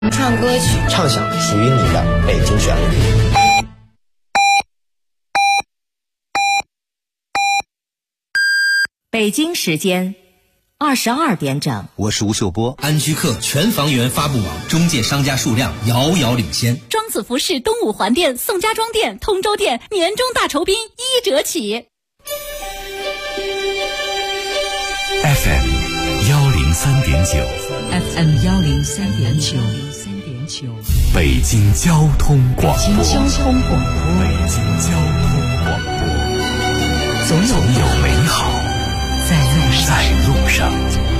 唱歌曲， 唱响属于你的北京旋律。 北京时间22点整， 我是吴秀波。 安居客全房源发布网中介商家数量遥遥领先。 庄子服饰东五环店、宋家庄店、通州店年终大酬宾1折起。 FM 103.9 FM 103.9 北京交通广播。 北京交通广播。 总有美好在路上。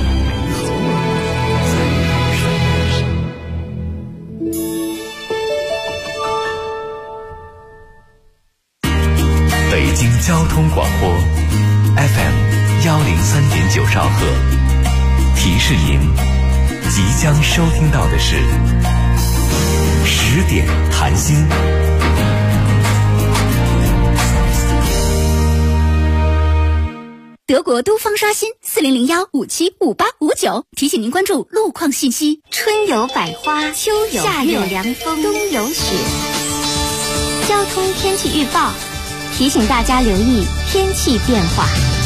北京交通广播 FM 103.9兆赫，提示您即将收听到的是10点谈心。 德国都方刷新4001575859，提醒您关注路况信息。 春有百花，秋有夏有凉风，冬有雪。交通天气预报提醒大家留意天气变化。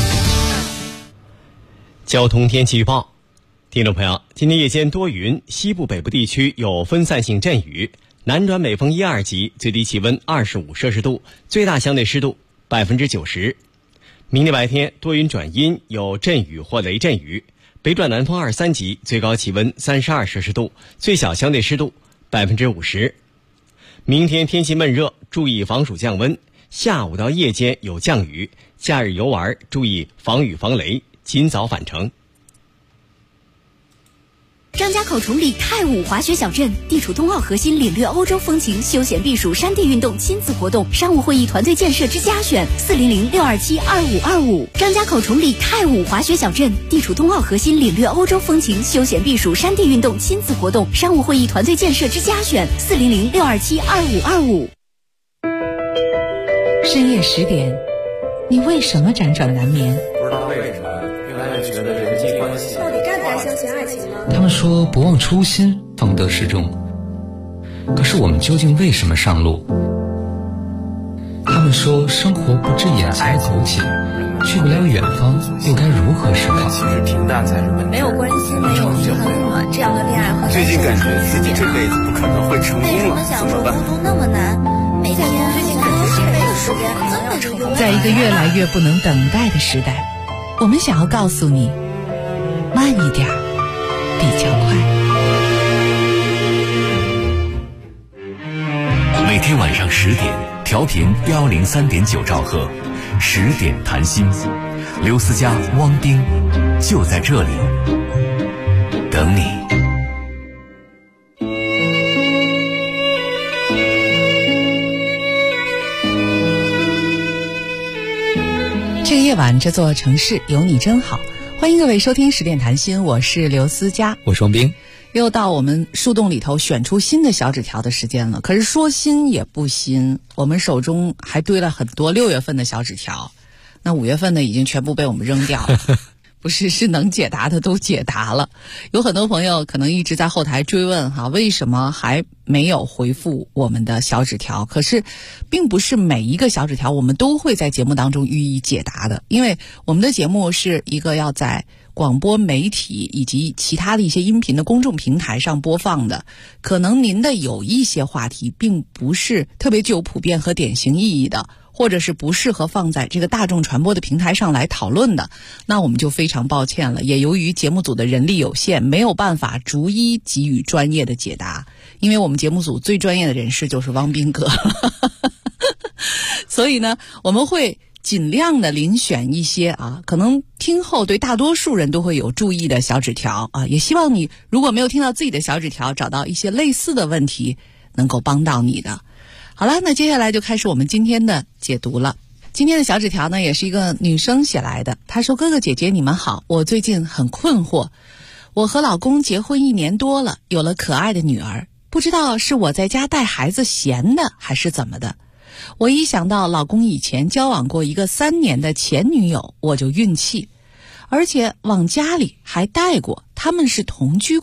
交通天气预报，听众朋友，今天夜间多云，西部北部地区有分散性阵雨，南转北风1、2级，最低气温25摄氏度，最大相对湿度90%。明天白天多云转阴，有阵雨或雷阵雨，北转南风2、3级，最高气温32摄氏度，最小相对湿度50%。明天天气闷热，注意防暑降温，下午到夜间有降雨，假日游玩注意防雨防雷，尽早返程。 张家口崇礼太武滑雪小镇，地处冬奥核心，领略欧洲风情，休闲避暑，山地运动，亲子活动，商务会议团队建设之家选，400-627-2525。张家口崇礼太武滑雪小镇，地处冬奥核心，领略欧洲风情，休闲避暑，山地运动，亲子活动，商务会议团队建设之家选，400-627-2525。 深夜10点，你为什么辗转难眠？ 不知道为什么，越来越觉得人际关系到底该不该相信爱情呢？ 他们说不忘初心，方得始终。可是我们究竟为什么上路？他们说生活不止眼前苟且，去不了远方，又该如何是好？ 其实平淡才是本质。 没有关系，没有平衡了，这样的恋爱和最近感觉自己这辈子不可能会成功了， 为什么想说孤独那么难？每天最近感觉这辈子时间可能要成功。 在一个越来越不能等待的时代，我们想要告诉你，慢一点比较快。 每天晚上10点，调频103.9兆赫，10点谈心，刘思佳、汪冰就在这里等你。 这个夜晚，这座城市有你真好。欢迎各位收听10点谈心，我是刘思佳， 我是王冰。 又到我们树洞里头选出新的小纸条的时间了。可是说新也不新，我们手中还堆了很多6月份的小纸条，那5月份呢已经全部被我们扔掉了。不是，是能解答的都解答了。有很多朋友可能一直在后台追问为什么还没有回复我们的小纸条？可是并不是每一个小纸条我们都会在节目当中予以解答的，因为我们的节目是一个要在广播媒体以及其他的一些音频的公众平台上播放的，可能您的有一些话题并不是特别具有普遍和典型意义的，或者是不适合放在这个大众传播的平台上来讨论的，那我们就非常抱歉了。也由于节目组的人力有限，没有办法逐一给予专业的解答，因为我们节目组最专业的人士就是汪斌哥所以呢，我们会尽量的遴选一些可能听后对大多数人都会有注意的小纸条也希望你如果没有听到自己的小纸条，找到一些类似的问题能够帮到你的。好了，那接下来就开始我们今天的解读了。今天的小纸条呢，也是一个女生写来的。她说：哥哥姐姐你们好，我最近很困惑，我和老公结婚1年多了，有了可爱的女儿，不知道是我在家带孩子闲的还是怎么的。我一想到老公以前交往过一个3年的前女友，我就运气，而且往家里还带过，他们是同居过的。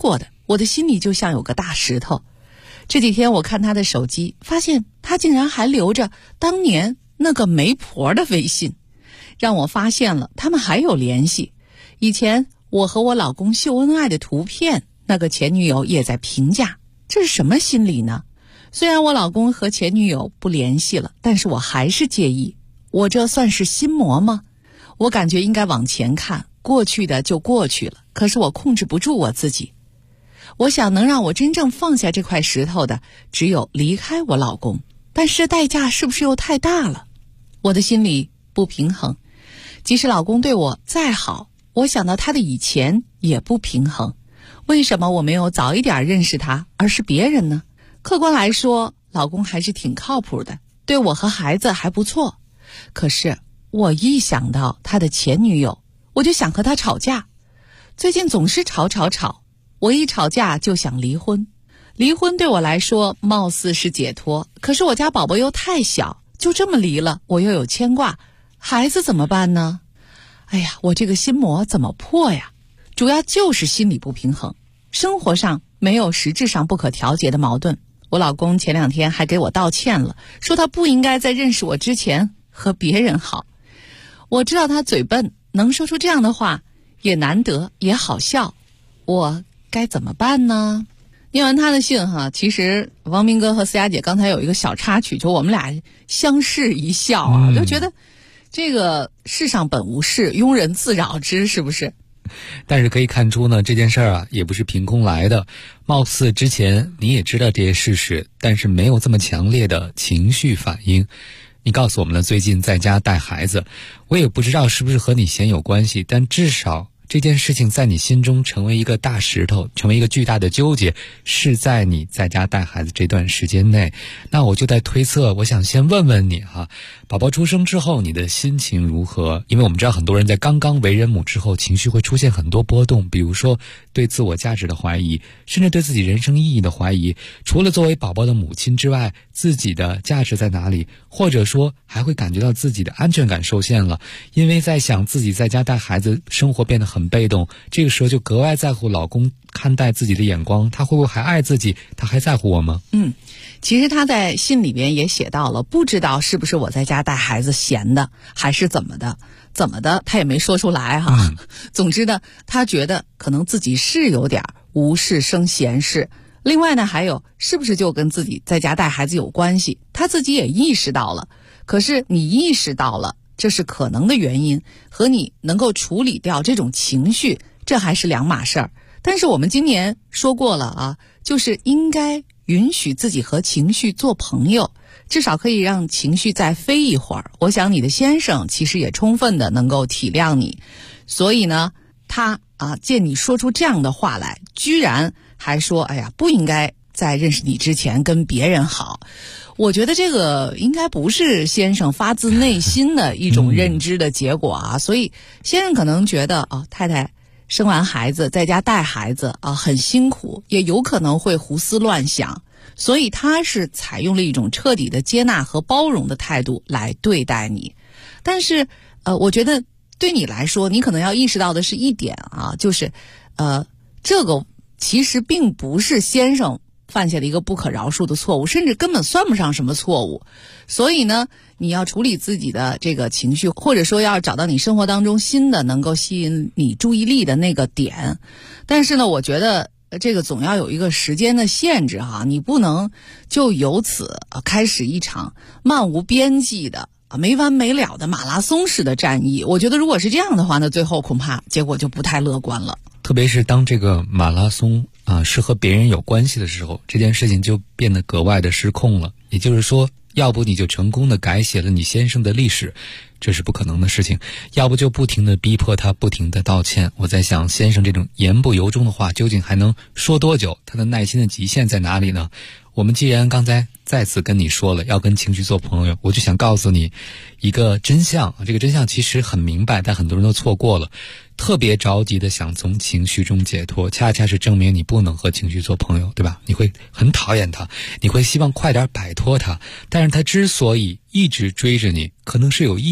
我的心里就像有个大石头。这几天我看他的手机，发现他竟然还留着当年那个媒婆的微信，让我发现了他们还有联系。以前我和我老公秀恩爱的图片，那个前女友也在评价，这是什么心理呢？虽然我老公和前女友不联系了，但是我还是介意。我这算是心魔吗？我感觉应该往前看，过去的就过去了，可是我控制不住我自己。我想能让我真正放下这块石头的，只有离开我老公，但是代价是不是又太大了？我的心里不平衡，即使老公对我再好，我想到他的以前也不平衡。为什么我没有早一点认识他，而是别人呢？客观来说，老公还是挺靠谱的，对我和孩子还不错。可是我一想到他的前女友，我就想和他吵架。最近总是吵，我一吵架就想离婚。离婚对我来说貌似是解脱，可是我家宝宝又太小，就这么离了，我又有牵挂，孩子怎么办呢？哎呀，我这个心魔怎么破呀？主要就是心理不平衡，生活上没有实质上不可调节的矛盾。我老公前2天还给我道歉了，说他不应该在认识我之前和别人好。我知道他嘴笨，能说出这样的话也难得，也好笑。我该怎么办呢？念完他的信哈，其实王明哥和思雅姐刚才有一个小插曲，就我们俩相视一笑啊，就觉得这个世上本无事，庸人自扰之，是不是？ 但是可以看出呢，这件事儿啊也不是凭空来的，貌似之前你也知道这些事实，但是没有这么强烈的情绪反应。你告诉我们了，最近在家带孩子，我也不知道是不是和你嫌有关系，但至少这件事情在你心中成为一个大石头，成为一个巨大的纠结，是在你在家带孩子这段时间内。那我就在推测，我想先问问你哈，宝宝出生之后你的心情如何？因为我们知道很多人在刚刚为人母之后，情绪会出现很多波动，比如说对自我价值的怀疑，甚至对自己人生意义的怀疑。除了作为宝宝的母亲之外，自己的价值在哪里？或者说还会感觉到自己的安全感受限了，因为在想自己在家带孩子，生活变得很被动，这个时候就格外在乎老公看待自己的眼光，他会不会还爱自己？他还在乎我吗？ 其实他在信里边也写到了，不知道是不是我在家带孩子闲的，还是怎么的他也没说出来哈。总之呢，他觉得可能自己是有点无事生闲事。另外呢，还有是不是就跟自己在家带孩子有关系，他自己也意识到了。可是你意识到了这是可能的原因，和你能够处理掉这种情绪，这还是两码事儿。但是我们今年说过了啊，就是应该允许自己和情绪做朋友，至少可以让情绪再飞一会儿。我想你的先生其实也充分的能够体谅你，所以呢，他见你说出这样的话来，居然还说哎呀，不应该在认识你之前跟别人好。我觉得这个应该不是先生发自内心的一种认知的结果啊，所以先生可能觉得太太生完孩子在家带孩子很辛苦，也有可能会胡思乱想，所以他是采用了一种彻底的接纳和包容的态度来对待你。但是我觉得对你来说，你可能要意识到的是一点就是这个其实并不是先生犯下了一个不可饶恕的错误，甚至根本算不上什么错误。所以呢，你要处理自己的这个情绪，或者说要找到你生活当中新的能够吸引你注意力的那个点。但是呢，我觉得这个总要有一个时间的限制你不能就由此开始一场漫无边际的没完没了的马拉松式的战役。我觉得如果是这样的话呢，最后恐怕结果就不太乐观了。 特别是当这个马拉松是和别人有关系的时候，这件事情就变得格外的失控了。也就是说，要不你就成功的改写了你先生的历史，这是不可能的事情；要不就不停的逼迫他不停的道歉。我在想，先生这种言不由衷的话究竟还能说多久？他的耐心的极限在哪里呢？我们既然刚才再次跟你说了要跟情绪做朋友，我就想告诉你一个真相。这个真相其实很明白，但很多人都错过了。特别着急的想从情绪中解脱，恰恰是证明你不能和情绪做朋友，对吧？你会很讨厌他，你会希望快点摆脱他，但是他之所以一直追着你，可能是有意义的。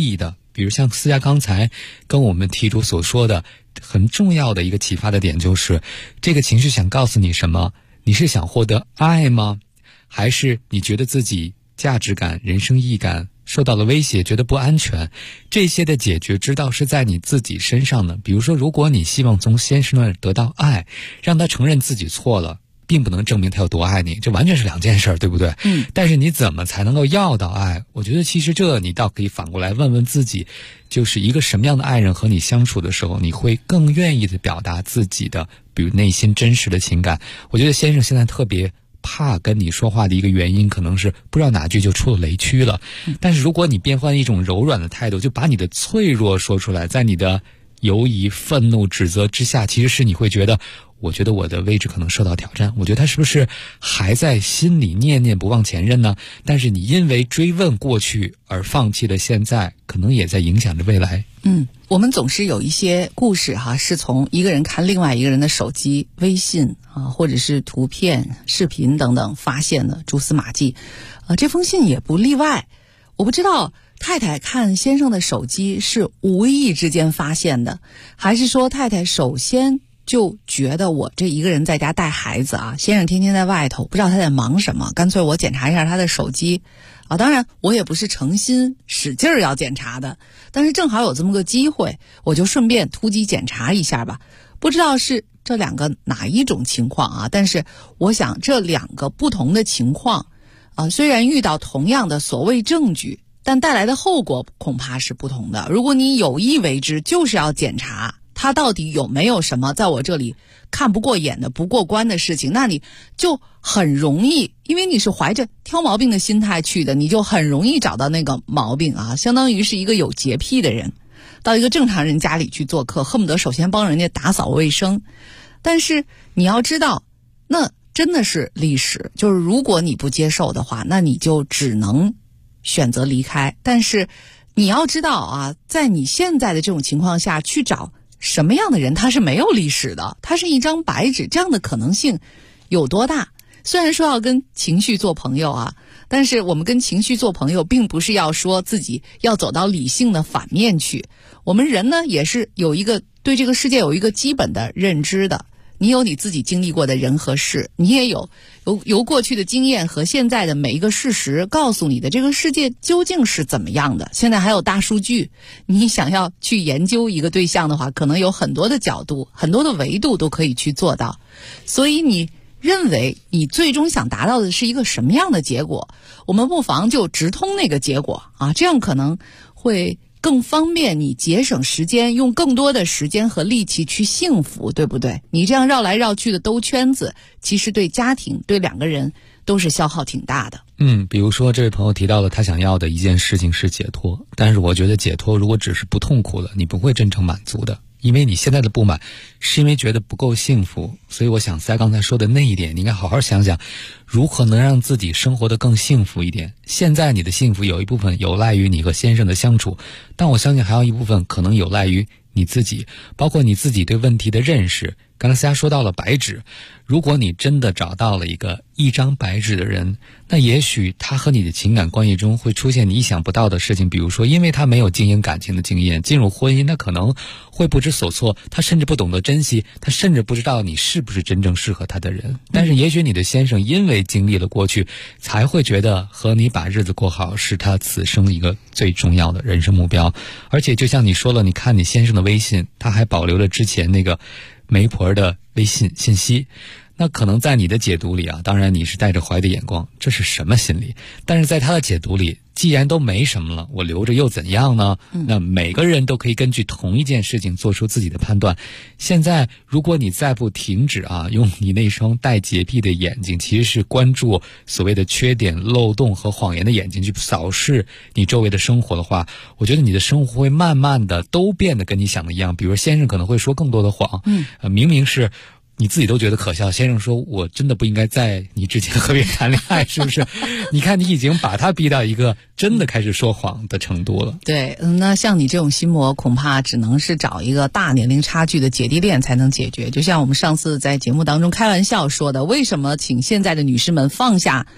比如像思佳刚才跟我们题主所说的很重要的一个启发的点，就是这个情绪想告诉你什么？你是想获得爱吗？还是你觉得自己价值感、人生意义感受到了威胁，觉得不安全？这些的解决之道是在你自己身上的。比如说，如果你希望从先生那儿得到爱，让他承认自己错了，并不能证明他有多爱你，这完全是两件事，对不对？但是你怎么才能够要到爱？我觉得其实这你倒可以反过来问问自己，就是一个什么样的爱人和你相处的时候，你会更愿意的表达自己的比如内心真实的情感。我觉得先生现在特别怕跟你说话的一个原因，可能是不知道哪句就出了雷区了。但是如果你变换一种柔软的态度，就把你的脆弱说出来，在你的犹疑、愤怒、指责之下，其实是你会觉得，我觉得我的位置可能受到挑战，我觉得他是不是还在心里念念不忘前任呢？但是你因为追问过去而放弃了现在，可能也在影响着未来。 我们总是有一些故事是从一个人看另外一个人的手机、微信或者是图片、视频等等发现的蛛丝马迹。这封信也不例外。我不知道太太看先生的手机是无意之间发现的，还是说太太首先就觉得我这一个人在家带孩子先生天天在外头，不知道他在忙什么，干脆我检查一下他的手机。当然我也不是诚心使劲要检查的，但是正好有这么个机会，我就顺便突击检查一下吧。不知道是这两个哪一种情况但是我想这两个不同的情况虽然遇到同样的所谓证据，但带来的后果恐怕是不同的。如果你有意为之，就是要检查他到底有没有什么在我这里看不过眼的、不过关的事情，那你就很容易，因为你是怀着挑毛病的心态去的，你就很容易找到那个毛病相当于是一个有洁癖的人到一个正常人家里去做客，恨不得首先帮人家打扫卫生。但是你要知道，那真的是历史，就是如果你不接受的话，那你就只能选择离开。但是你要知道在你现在的这种情况下去找什么样的人，他是没有历史的，他是一张白纸，这样的可能性有多大？虽然说要跟情绪做朋友但是我们跟情绪做朋友并不是要说自己要走到理性的反面去。我们人呢也是有一个对这个世界有一个基本的认知的，你有你自己经历过的人和事，你也有过去的经验和现在的每一个事实告诉你的这个世界究竟是怎么样的。现在还有大数据，你想要去研究一个对象的话，可能有很多的角度、很多的维度都可以去做到。所以你认为你最终想达到的是一个什么样的结果，我们不妨就直通那个结果这样可能会更方便你节省时间，用更多的时间和力气去幸福，对不对？你这样绕来绕去的兜圈子，其实对家庭、对两个人都是消耗挺大的。 比如说这位朋友提到了他想要的一件事情是解脱，但是我觉得解脱如果只是不痛苦了，你不会真正满足的。因为你现在的不满是因为觉得不够幸福，所以我想在刚才说的那一点，你应该好好想想如何能让自己生活得更幸福一点。现在你的幸福有一部分有赖于你和先生的相处，但我相信还有一部分可能有赖于你自己，包括你自己对问题的认识。刚才大家说到了白纸，如果你真的找到了一张白纸的人，那也许他和你的情感关系中会出现你意想不到的事情。比如说因为他没有经营感情的经验，进入婚姻他可能会不知所措，他甚至不懂得珍惜，他甚至不知道你是不是真正适合他的人。但是也许你的先生因为经历了过去，才会觉得和你把日子过好是他此生一个最重要的人生目标。而且就像你说了，你看你先生的微信，他还保留了之前那个媒婆的微信信息，那可能在你的解读里当然你是带着怀疑的眼光，这是什么心理？但是在他的解读里，既然都没什么了，我留着又怎样呢？那每个人都可以根据同一件事情做出自己的判断。现在如果你再不停止用你那双带洁癖的眼睛，其实是关注所谓的缺点、漏洞和谎言的眼睛去扫视你周围的生活的话，我觉得你的生活会慢慢的都变得跟你想的一样。比如先生可能会说更多的谎，明明是你自己都觉得可笑，先生说我真的不应该在你之前和别人谈恋爱，是不是？你看你已经把他逼到一个真的开始说谎的程度了。 对，那像你这种心魔恐怕只能是找一个大年龄差距的姐弟恋才能解决。就像我们上次在节目当中开玩笑说的，为什么请现在的女士们放下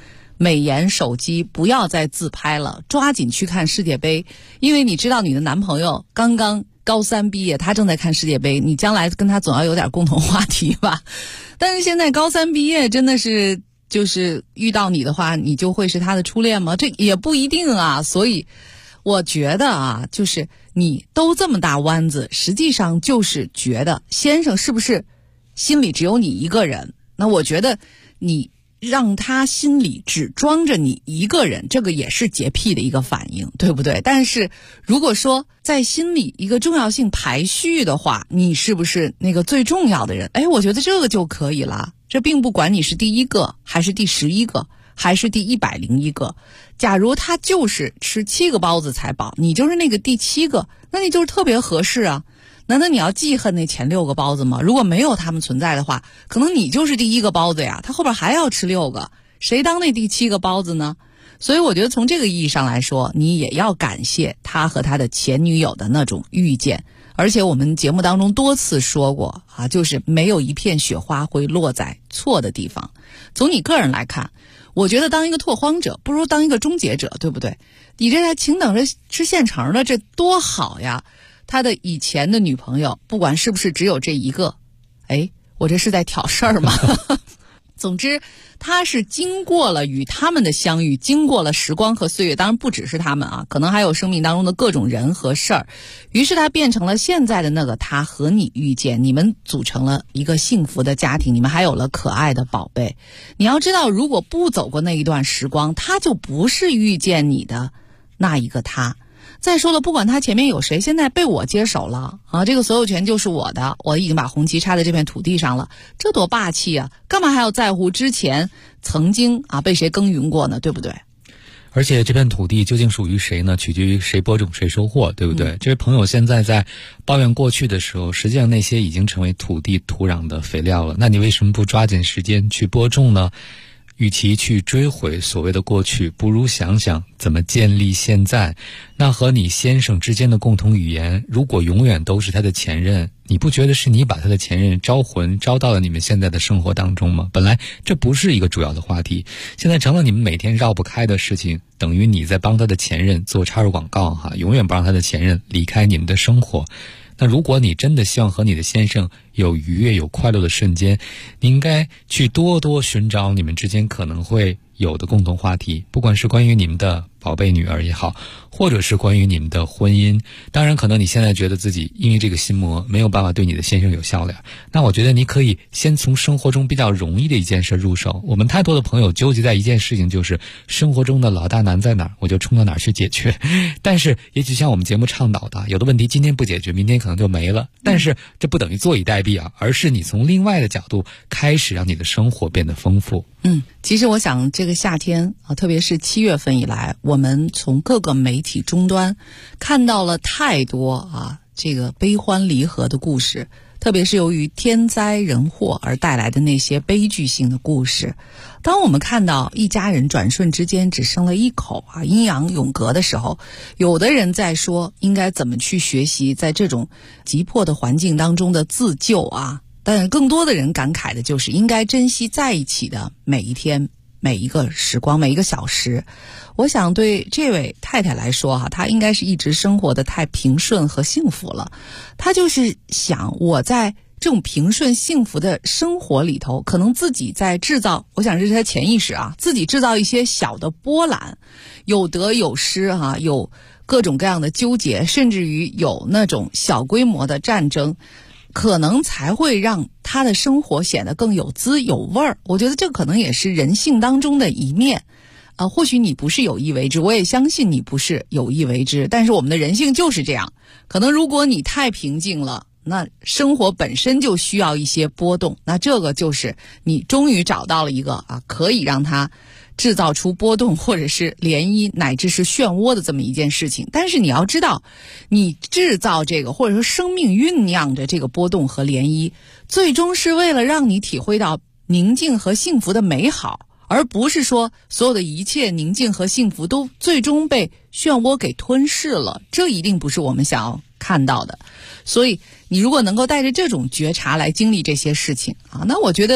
美颜手机，不要再自拍了，抓紧去看世界杯，因为你知道你的男朋友刚刚高3毕业，他正在看世界杯，你将来跟他总要有点共同话题吧。但是现在高3毕业真的是就是遇到你的话，你就会是他的初恋吗？这也不一定啊。所以我觉得啊，就是你兜这么大弯子，实际上就是觉得先生是不是心里只有你一个人？那我觉得你让他心里只装着你一个人，这个也是洁癖的一个反应，对不对？但是如果说在心里一个重要性排序的话，你是不是那个最重要的人？我觉得这个就可以了。这并不管你是第1个还是第11个还是第101个，假如他就是吃7个包子才饱，你就是那个第7个，那你就是特别合适啊。难道你要记恨那前6个包子吗？如果没有他们存在的话，可能你就是第1个包子呀，他后边还要吃6个，谁当那第7个包子呢？所以我觉得从这个意义上来说，你也要感谢他和他的前女友的那种遇见。而且我们节目当中多次说过啊，就是没有一片雪花会落在错的地方。从你个人来看，我觉得当一个拓荒者不如当一个终结者，对不对？你这还请等着吃现成的，这多好呀。他的以前的女朋友不管是不是只有这一个，我这是在挑事儿吗？总之他是经过了与他们的相遇，经过了时光和岁月，当然不只是他们啊，可能还有生命当中的各种人和事儿，于是他变成了现在的那个他，和你遇见，你们组成了一个幸福的家庭，你们还有了可爱的宝贝。你要知道，如果不走过那一段时光，他就不是遇见你的那一个他。再说了，不管他前面有谁，现在被我接手了啊，这个所有权就是我的，我已经把红旗插在这片土地上了，这多霸气啊！干嘛还要在乎之前曾经被谁耕耘过呢？对不对？ 而且这片土地究竟属于谁呢？取决于谁播种谁收获，对不对？这位朋友现在在抱怨过去的时候，实际上那些已经成为土地土壤的肥料了。那你为什么不抓紧时间去播种呢？与其去追回所谓的过去，不如想想怎么建立现在。那和你先生之间的共同语言，如果永远都是他的前任，你不觉得是你把他的前任招魂招到了你们现在的生活当中吗？本来这不是一个主要的话题，现在成了你们每天绕不开的事情，等于你在帮他的前任做插入广告永远不让他的前任离开你们的生活。那如果你真的希望和你的先生有愉悦有快乐的瞬间，你应该去多多寻找你们之间可能会有的共同话题，不管是关于你们的宝贝女儿也好，或者是关于你们的婚姻。当然可能你现在觉得自己因为这个心魔没有办法对你的先生有效了，那我觉得你可以先从生活中比较容易的一件事入手。我们太多的朋友纠结在一件事情，就是生活中的老大难在哪儿，我就冲到哪儿去解决。但是也许像我们节目倡导的，有的问题今天不解决，明天可能就没了，但是这不等于坐以待毙啊，而是你从另外的角度开始让你的生活变得丰富。 其实我想这个夏天特别是7月份以来，我们从各个媒体终端看到了太多这个悲欢离合的故事，特别是由于天灾人祸而带来的那些悲剧性的故事。当我们看到一家人转瞬之间只剩了一口阴阳永隔的时候，有的人在说应该怎么去学习在这种急迫的环境当中的自救但更多的人感慨的就是应该珍惜在一起的每一天每一个时光每一个小时。我想对这位太太来说她应该是一直生活的太平顺和幸福了。她就是想我在这种平顺幸福的生活里头，可能自己在制造，我想这是她潜意识自己制造一些小的波澜，有得有失有各种各样的纠结，甚至于有那种小规模的战争，可能才会让他的生活显得更有滋有味儿。我觉得这可能也是人性当中的一面或许你不是有意为之，我也相信你不是有意为之，但是我们的人性就是这样。可能如果你太平静了，那生活本身就需要一些波动，那这个就是你终于找到了一个可以让它制造出波动或者是涟漪乃至是漩涡的这么一件事情。但是你要知道，你制造这个或者说生命酝酿着这个波动和涟漪，最终是为了让你体会到宁静和幸福的美好，而不是说所有的一切宁静和幸福都最终被漩涡给吞噬了，这一定不是我们想要看到的。所以你如果能够带着这种觉察来经历这些事情那我觉得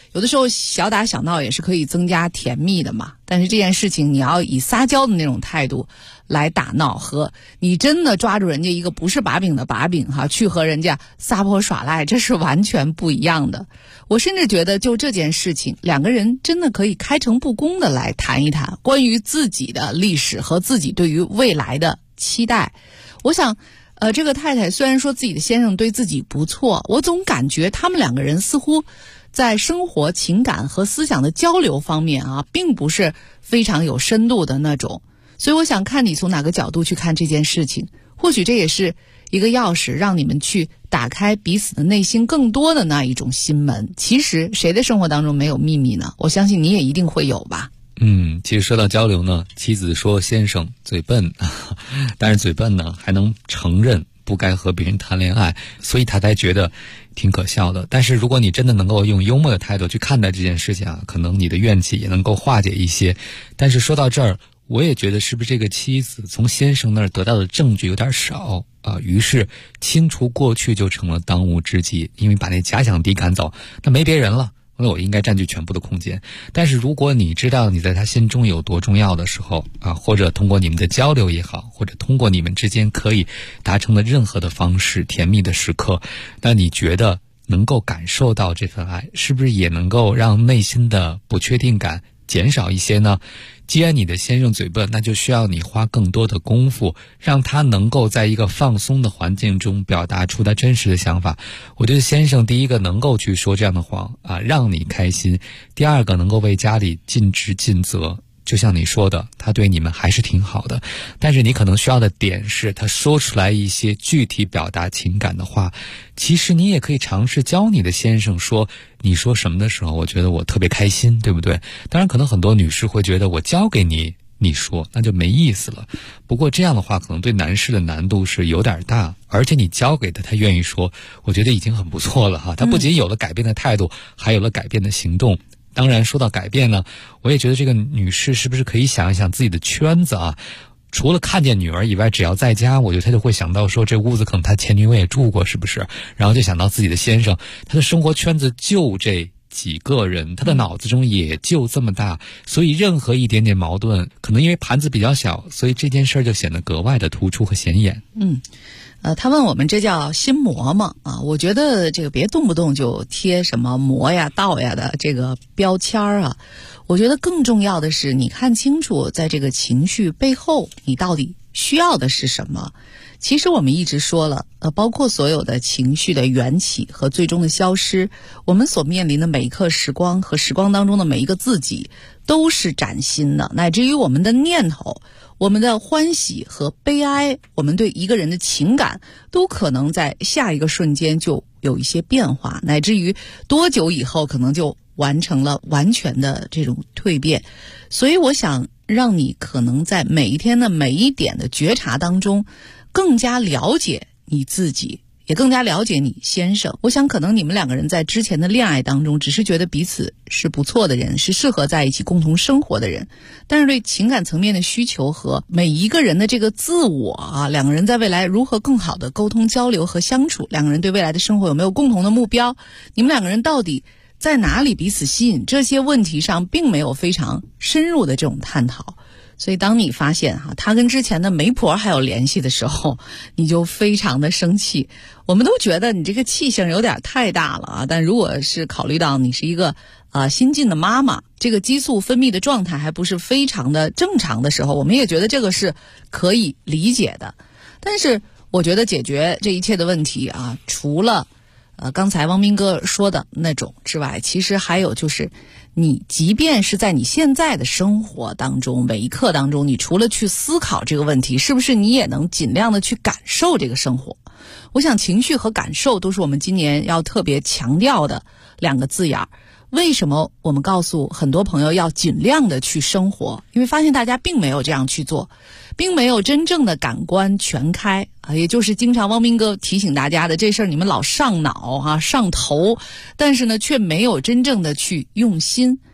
有的时候小打小闹也是可以增加甜蜜的嘛，但是这件事情你要以撒娇的那种态度来打闹，和你真的抓住人家一个不是把柄的把柄去和人家撒泼耍赖，这是完全不一样的。我甚至觉得就这件事情，两个人真的可以开诚布公的来谈一谈关于自己的历史和自己对于未来的期待。我想这个太太虽然说自己的先生对自己不错，我总感觉他们两个人似乎在生活、情感和思想的交流方面并不是非常有深度的那种。所以我想看你从哪个角度去看这件事情，或许这也是一个钥匙，让你们去打开彼此的内心更多的那一种心门。其实谁的生活当中没有秘密呢？我相信你也一定会有吧。 其实说到交流呢，妻子说先生嘴笨，但是嘴笨呢还能承认不该和别人谈恋爱，所以他才觉得挺可笑的。但是如果你真的能够用幽默的态度去看待这件事情可能你的怨气也能够化解一些。但是说到这儿，我也觉得是不是这个妻子从先生那儿得到的证据有点少于是清除过去就成了当务之急，因为把那假想敌赶走，那没别人了，那我应该占据全部的空间。但是如果你知道你在他心中有多重要的时候或者通过你们的交流也好，或者通过你们之间可以达成的任何的方式，甜蜜的时刻，那你觉得能够感受到这份爱，是不是也能够让内心的不确定感减少一些呢？既然你的先生嘴笨，那就需要你花更多的功夫，让他能够在一个放松的环境中表达出他真实的想法。我觉得先生第一个能够去说这样的谎让你开心，第二个能够为家里尽职尽责。就像你说的，他对你们还是挺好的，但是你可能需要的点是他说出来一些具体表达情感的话。其实你也可以尝试教你的先生说，你说什么的时候我觉得我特别开心，对不对？当然可能很多女士会觉得我教给你你说那就没意思了，不过这样的话可能对男士的难度是有点大，而且你教给他愿意说，我觉得已经很不错了他不仅有了改变的态度，还有了改变的行动。当然说到改变呢，我也觉得这个女士是不是可以想一想自己的圈子除了看见女儿以外，只要在家，我觉得她就会想到说这屋子可能她前女友也住过，是不是？然后就想到自己的先生，他的生活圈子就这几个人，他的脑子中也就这么大，所以任何一点点矛盾，可能因为盘子比较小，所以这件事就显得格外的突出和显眼。 他问我们这叫心魔吗？我觉得这个别动不动就贴什么魔呀道呀的这个标签我觉得更重要的是你看清楚在这个情绪背后你到底需要的是什么。其实我们一直说了包括所有的情绪的缘起和最终的消失，我们所面临的每一刻时光和时光当中的每一个自己都是崭新的，乃至于我们的念头，我们的欢喜和悲哀，我们对一个人的情感都可能在下一个瞬间就有一些变化，乃至于多久以后可能就完成了完全的这种蜕变。所以我想让你可能在每一天的每一点的觉察当中更加了解你自己，也更加了解你先生。我想可能你们两个人在之前的恋爱当中只是觉得彼此是不错的人，是适合在一起共同生活的人，但是对情感层面的需求和每一个人的这个自我两个人在未来如何更好的沟通交流和相处，两个人对未来的生活有没有共同的目标，你们两个人到底在哪里彼此吸引，这些问题上并没有非常深入的这种探讨。所以当你发现他跟之前的媒婆还有联系的时候，你就非常的生气。我们都觉得你这个气性有点太大了但如果是考虑到你是一个新晋的妈妈，这个激素分泌的状态还不是非常的正常的时候，我们也觉得这个是可以理解的。但是我觉得解决这一切的问题除了刚才汪斌哥说的那种之外，其实还有就是你即便是在你现在的生活当中每一刻当中，你除了去思考这个问题，是不是你也能尽量的去感受这个生活。我想情绪和感受都是我们今年要特别强调的两个字眼。为什么我们告诉很多朋友要尽量的去生活？因为发现大家并没有这样去做，并没有真正的感官全开也就是经常汪斌哥提醒大家的，这事儿你们老上脑上头，但是呢却没有真正的去用心。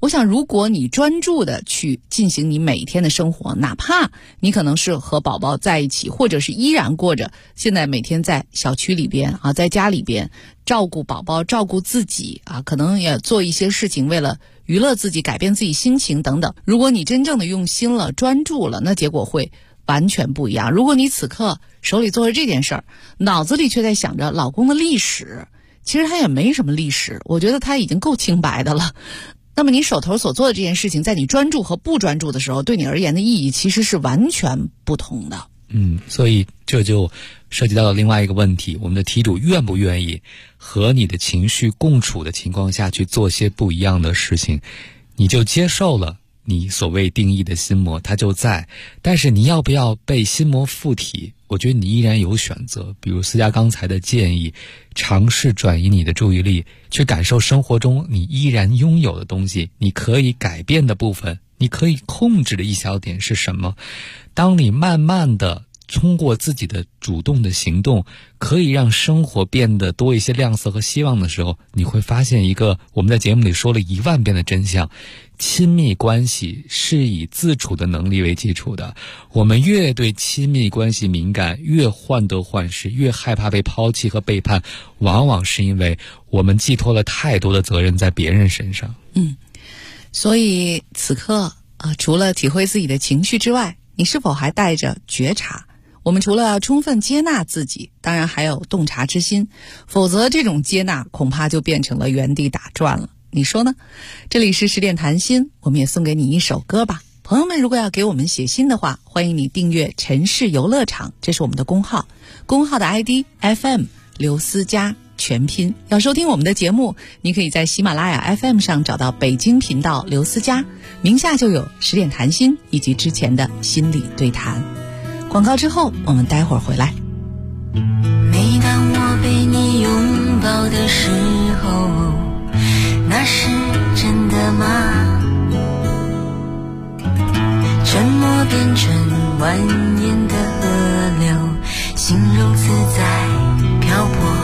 我想如果你专注的去进行你每一天的生活，哪怕你可能是和宝宝在一起，或者是依然过着现在每天在小区里边啊，在家里边照顾宝宝照顾自己啊，可能也做一些事情为了娱乐自己改变自己心情等等，如果你真正的用心了专注了，那结果会完全不一样。如果你此刻手里做着这件事儿，脑子里却在想着老公的历史，其实他也没什么历史，我觉得他已经够清白的了。那么你手头所做的这件事情，在你专注和不专注的时候，对你而言的意义其实是完全不同的。 所以这就涉及到了另外一个问题，我们的题主愿不愿意和你的情绪共处的情况下去做些不一样的事情，你就接受了你所谓定义的心魔，它就在，但是你要不要被心魔附体，我觉得你依然有选择。比如思佳刚才的建议，尝试转移你的注意力，去感受生活中你依然拥有的东西，你可以改变的部分，你可以控制的一小点是什么。当你慢慢的通过自己的主动的行动，可以让生活变得多一些亮色和希望的时候，你会发现一个我们在节目里说了10000遍的真相，亲密关系是以自处的能力为基础的。我们越对亲密关系敏感，越患得患失，越害怕被抛弃和背叛，往往是因为我们寄托了太多的责任在别人身上。 所以此刻除了体会自己的情绪之外，你是否还带着觉察？我们除了要充分接纳自己，当然还有洞察之心，否则这种接纳恐怕就变成了原地打转了。你说呢？这里是10点谈心，我们也送给你一首歌吧。朋友们如果要给我们写信的话，欢迎你订阅城市游乐场，这是我们的公号，公号的 ID FM 刘思佳全拼。要收听我们的节目，你可以在喜马拉雅 FM 上找到北京频道刘思佳，名下就有10点谈心以及之前的心理对谈。广告之后我们待会儿回来。 每当我被你拥抱的时候，那是真的吗？沉默变成蜿蜒的河流，形容词在漂泊。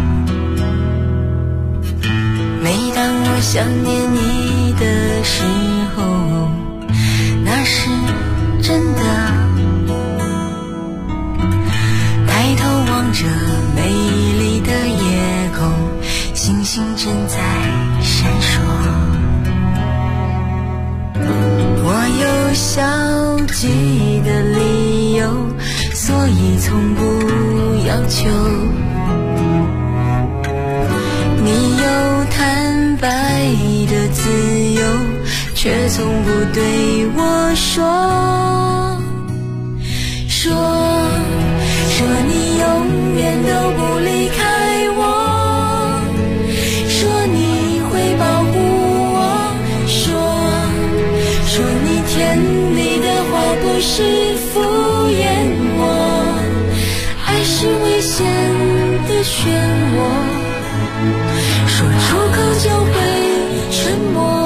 每当我想念你的时候，那是真的。抬头望着美丽的夜空，星星正在闪烁。我有消极的理由，所以从不要求。你有坦白的自由，却从不对我说你永远都不离开我，说你会保护我，说你甜蜜的话不是敷衍我，爱是危险的漩涡，说出口就会沉默。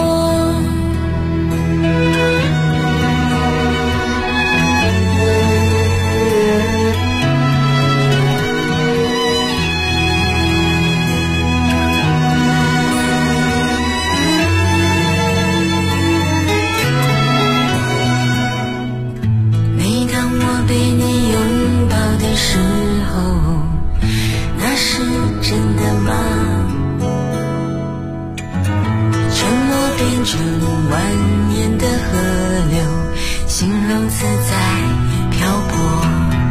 形容词在漂泊，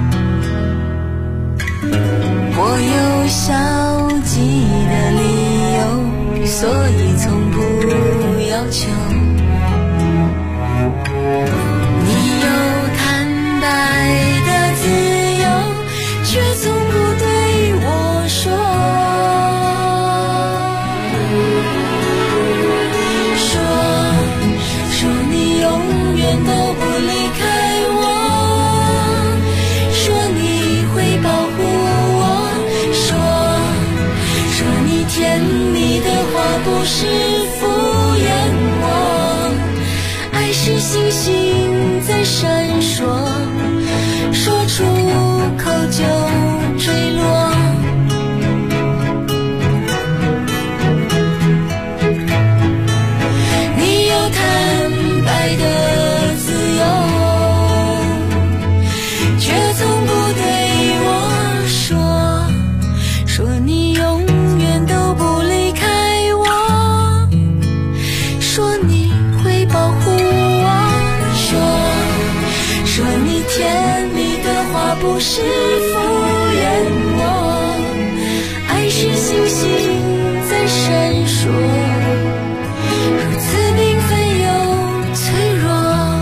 我有消极的理由，所以从不要求。你有坦白的自由，却从不对我说你永远都不离开我，说你会保护我，说你甜蜜的话不是敷衍我，爱是星星在闪烁，说出口就坠落。你有是敷衍我，爱是星星在闪烁，如此缤纷又脆弱。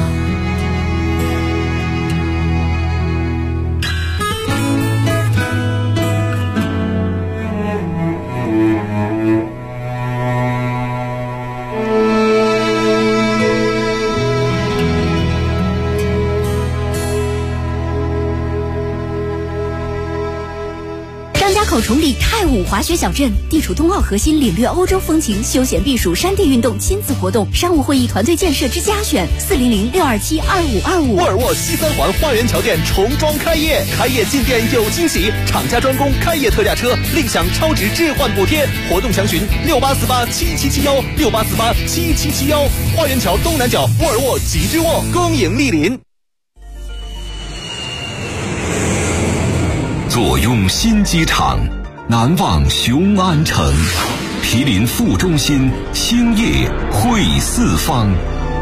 口崇礼泰武滑雪小镇地处冬奥核心，领略欧洲风情，休闲避暑，山地运动，亲子活动，商务会议，团队建设之家选，400-627-2525。 沃尔沃西三环花园桥店重装开业，开业进店有惊喜，厂家专供开业特价车，另享超值置换补贴。活动详询68487771，68487771。花园桥东南角沃尔沃极致沃，恭迎莅临。 坐拥新机场，难忘雄安城，毗邻副中心，兴业汇四方。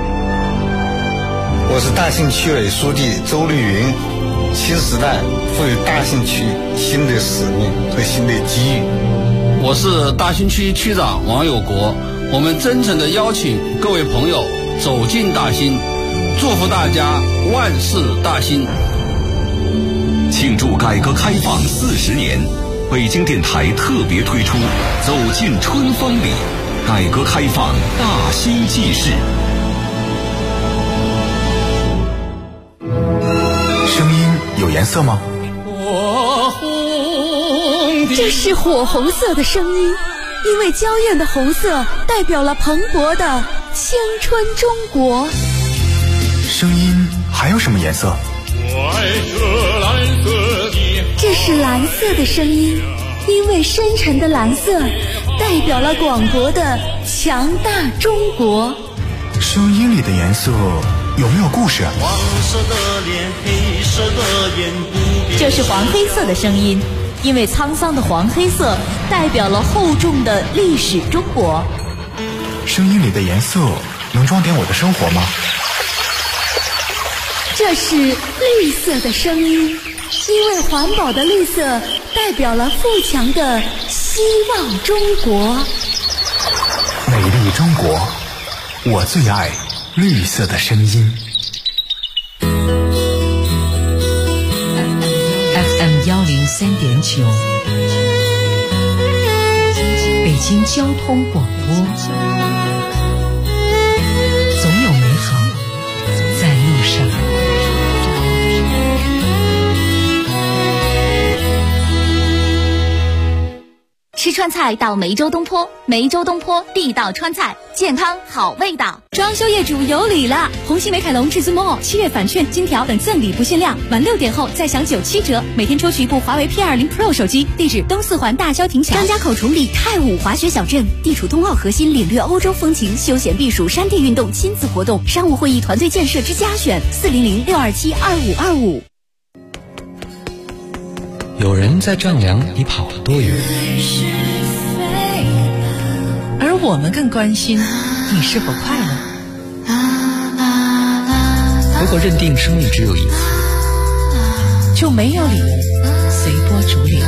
我是大兴区委书记周绿云。新时代赋予大兴区新的使命和新的机遇。 我是大兴区区长王有国。我们真诚地邀请各位朋友走进大兴，祝福大家万事大兴。 庆祝改革开放40年，北京电台特别推出走进春风里，改革开放大兴纪事。 声音有颜色吗？ 这是火红色的声音，因为娇艳的红色代表了蓬勃的青春中国。 声音还有什么颜色？ 这是蓝色的声音，因为深沉的蓝色代表了广博的强大中国。 声音里的颜色有没有故事？ 黄色的脸，黑色的眼， 这是黄黑色的声音，因为沧桑的黄黑色代表了厚重的历史中国。 声音里的颜色能装点我的生活吗？ 这是绿色的声音，因为环保的绿色代表了富强的希望中国。 美丽中国，我最爱绿色的声音。 FM 103.9，北京交通广播，总有美好在路上。 吃川菜到梅州东坡，梅州东坡地道川菜，健康好味道。 装修业主有礼了！红星美凯龙至尊 Mall7月返券、金条等赠礼不限量，晚6点后再享97折，每天抽取一部华为 P20 Pro 手机。地址东四环大萧亭桥。张家口崇礼泰武滑雪小镇地处冬奥核心，领略欧洲风情，休闲避暑，山地运动，亲子活动，商务会议，团队建设之家选，400-627-2525。 有人在丈量你跑了多远， 而我们更关心你是否快乐。 如果认定生命只有一次， 就没有理由随波逐流。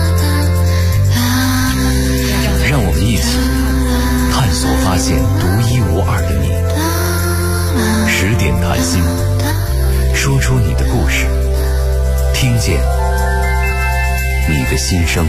让我们一起探索发现独一无二的你。10点谈心，说出你的故事，听见你的心声。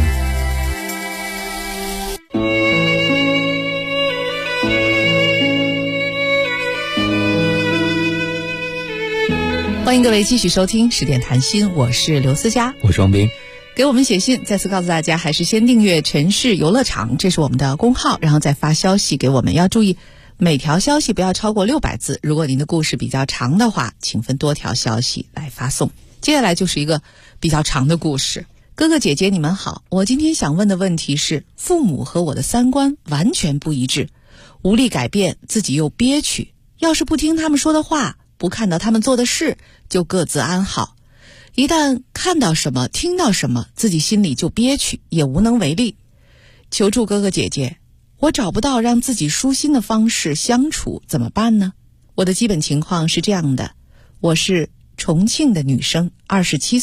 欢迎各位继续收听10点谈心，我是刘思佳， 我是王斌。 给我们写信，再次告诉大家，还是先订阅城市游乐场，这是我们的公号，然后再发消息给我们。要注意，每条消息不要超过600字。如果您的故事比较长的话，请分多条消息来发送。接下来就是一个比较长的故事。哥哥姐姐你们好，我今天想问的问题是，父母和我的三观完全不一致，无力改变，自己又憋屈，要是不听他们说的话，不看到他们做的事，就各自安好。一旦看到什么听到什么，自己心里就憋屈，也无能为力。求助哥哥姐姐，我找不到让自己舒心的方式相处，怎么办呢？我的基本情况是这样的，我是重庆的女生，27岁，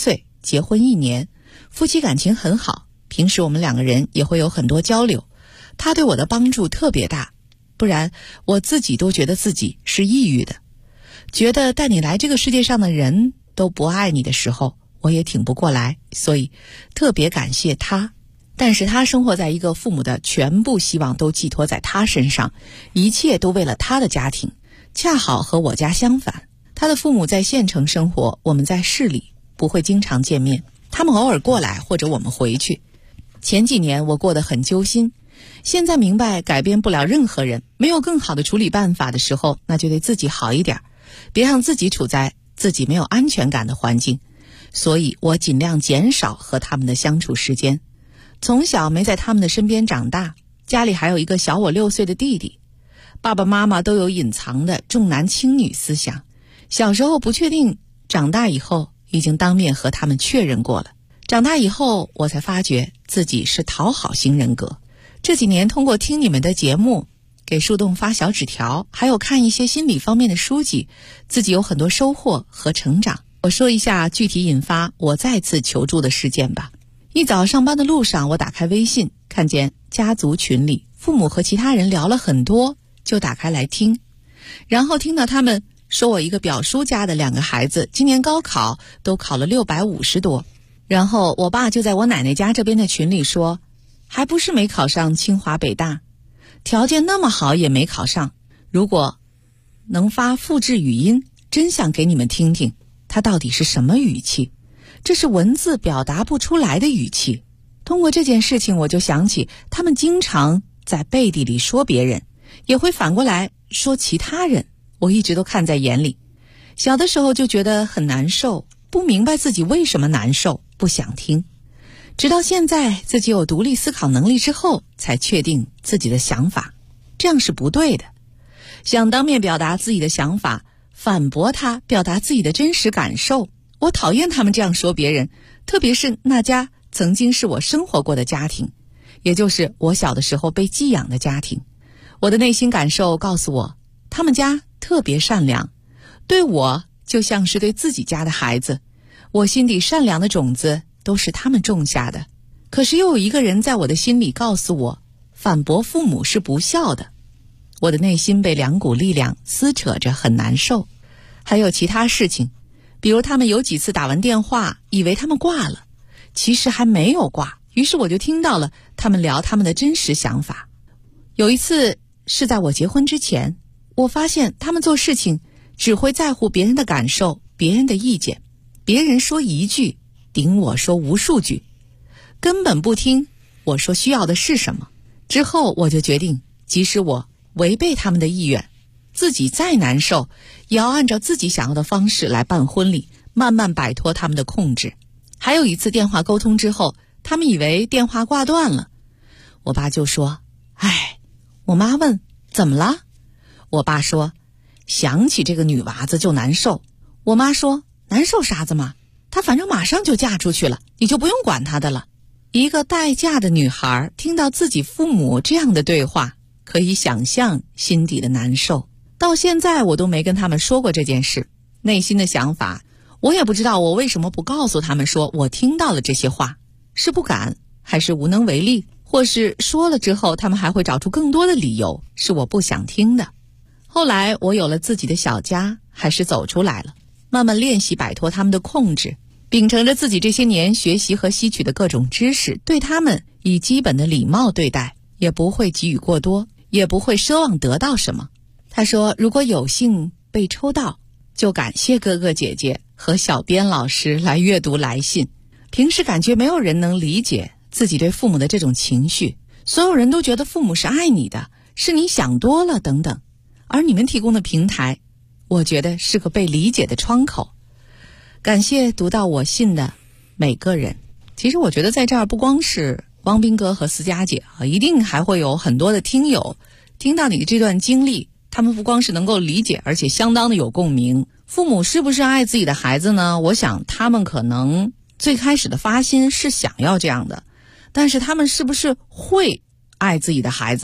结婚1年，夫妻感情很好，平时我们2个人也会有很多交流，他对我的帮助特别大，不然我自己都觉得自己是抑郁的，觉得带你来这个世界上的人都不爱你的时候，我也挺不过来，所以特别感谢他。但是他生活在一个父母的全部希望都寄托在他身上，一切都为了他的家庭，恰好和我家相反。他的父母在县城生活，我们在市里，不会经常见面，他们偶尔过来或者我们回去。前几年我过得很揪心，现在明白改变不了任何人，没有更好的处理办法的时候，那就对自己好一点，别让自己处在自己没有安全感的环境。所以我尽量减少和他们的相处时间。从小没在他们的身边长大，家里还有一个小我6岁的弟弟，爸爸妈妈都有隐藏的重男轻女思想，小时候不确定，长大以后已经当面和他们确认过了。长大以后我才发觉自己是讨好型人格。这几年通过听你们的节目，给树洞发小纸条，还有看一些心理方面的书籍，自己有很多收获和成长。我说一下具体引发我再次求助的事件吧。一早上班的路上，我打开微信，看见家族群里父母和其他人聊了很多，就打开来听，然后听到他们说我一个表叔家的2个孩子今年高考都考了650多，然后我爸就在我奶奶家这边的群里说，还不是没考上清华北大，条件那么好也没考上，如果能发复制语音，真想给你们听听他到底是什么语气，这是文字表达不出来的语气。通过这件事情，我就想起他们经常在背地里说别人，也会反过来说其他人，我一直都看在眼里。小的时候就觉得很难受，不明白自己为什么难受，不想听。直到现在自己有独立思考能力之后，才确定自己的想法，这样是不对的。想当面表达自己的想法，反驳他，表达自己的真实感受。我讨厌他们这样说别人，特别是那家曾经是我生活过的家庭，也就是我小的时候被寄养的家庭。我的内心感受告诉我，他们家特别善良，对我就像是对自己家的孩子，我心底善良的种子都是他们种下的。可是又有一个人在我的心里告诉我，反驳父母是不孝的。我的内心被2股力量撕扯着，很难受。还有其他事情，比如他们有几次打完电话以为他们挂了，其实还没有挂，于是我就听到了他们聊他们的真实想法。有一次是在我结婚之前，我发现他们做事情只会在乎别人的感受，别人的意见，别人说一句顶我说无数句，根本不听我说需要的是什么。之后我就决定，即使我违背他们的意愿，自己再难受，也要按照自己想要的方式来办婚礼，慢慢摆脱他们的控制。还有一次电话沟通之后，他们以为电话挂断了，我爸就说，我妈问怎么了，我爸说想起这个女娃子就难受。我妈说难受啥子嘛，她反正马上就嫁出去了，你就不用管她的了。一个待嫁的女孩听到自己父母这样的对话，可以想象心底的难受。到现在我都没跟他们说过这件事，内心的想法我也不知道，我为什么不告诉他们说我听到了这些话，是不敢还是无能为力，或是说了之后他们还会找出更多的理由，是我不想听的。后来我有了自己的小家，还是走出来了，慢慢练习摆脱他们的控制，秉承着自己这些年学习和吸取的各种知识，对他们以基本的礼貌对待，也不会给予过多，也不会奢望得到什么。他说如果有幸被抽到，就感谢哥哥姐姐和小编老师来阅读来信。平时感觉没有人能理解自己对父母的这种情绪，所有人都觉得父母是爱你的，是你想多了等等，而你们提供的平台，我觉得是个被理解的窗口。感谢读到我信的每个人。其实我觉得在这儿不光是汪斌哥和思佳姐一定还会有很多的听友听到你的这段经历，他们不光是能够理解，而且相当的有共鸣。父母是不是爱自己的孩子呢？我想他们可能最开始的发心是想要这样的，但是他们是不是会爱自己的孩子呢？